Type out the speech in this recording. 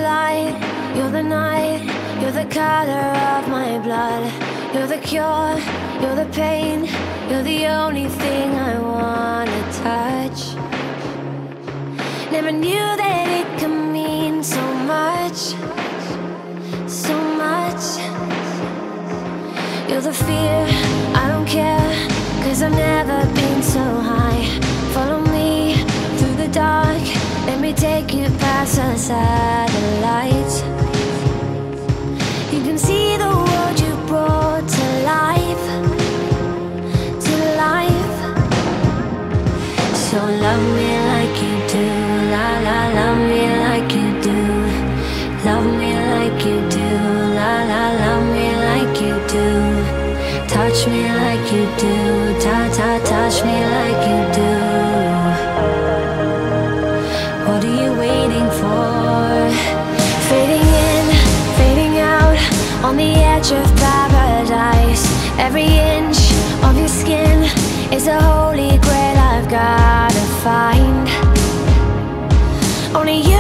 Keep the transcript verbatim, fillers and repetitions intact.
light, you're the night, you're the color of my blood. You're the cure, you're the pain, you're the only thing I wanna touch. Never knew that it could mean so much, so much. You're the fear, I don't care, cause I've never been so high. Follow me through the dark, let me take you past the satellites. You can see the world you brought to life, to life. So love me like you do, la la, love me like you do. Love me like you do, la la, love me like you do. Touch me like you do, ta ta, touch me like you do. What are you waiting for? Fading in, fading out, on the edge of paradise. Every inch of your skin is a holy grail I've gotta find. Only you